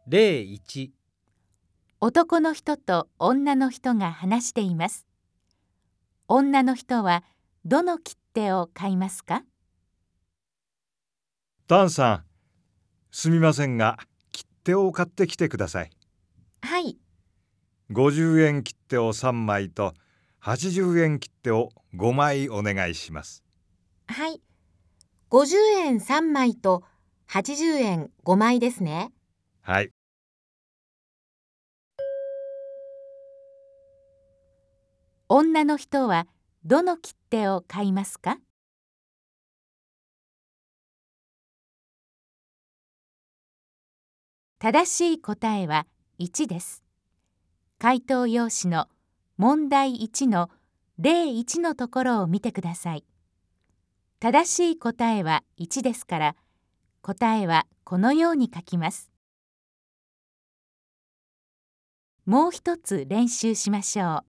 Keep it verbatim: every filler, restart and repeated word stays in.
例いち、 男の人と女の人が話しています。女の人はどの切手を買いますか？ ダンさん、すみませんが、切手を買ってきてください。 はい。 ごじゅうえん切手をさんまいとはちじゅうえん切手をごまいお願いします。 はい。ごじゅうえんさんまいとはちじゅうえんごまいですね。 はい。 女の人はどの切手を買いますか？正しい答えはいちです。回答用紙の問題いちの例いちのところを見てください。正しい答えはいちですから、答えはこのように書きます。もう一つ練習しましょう。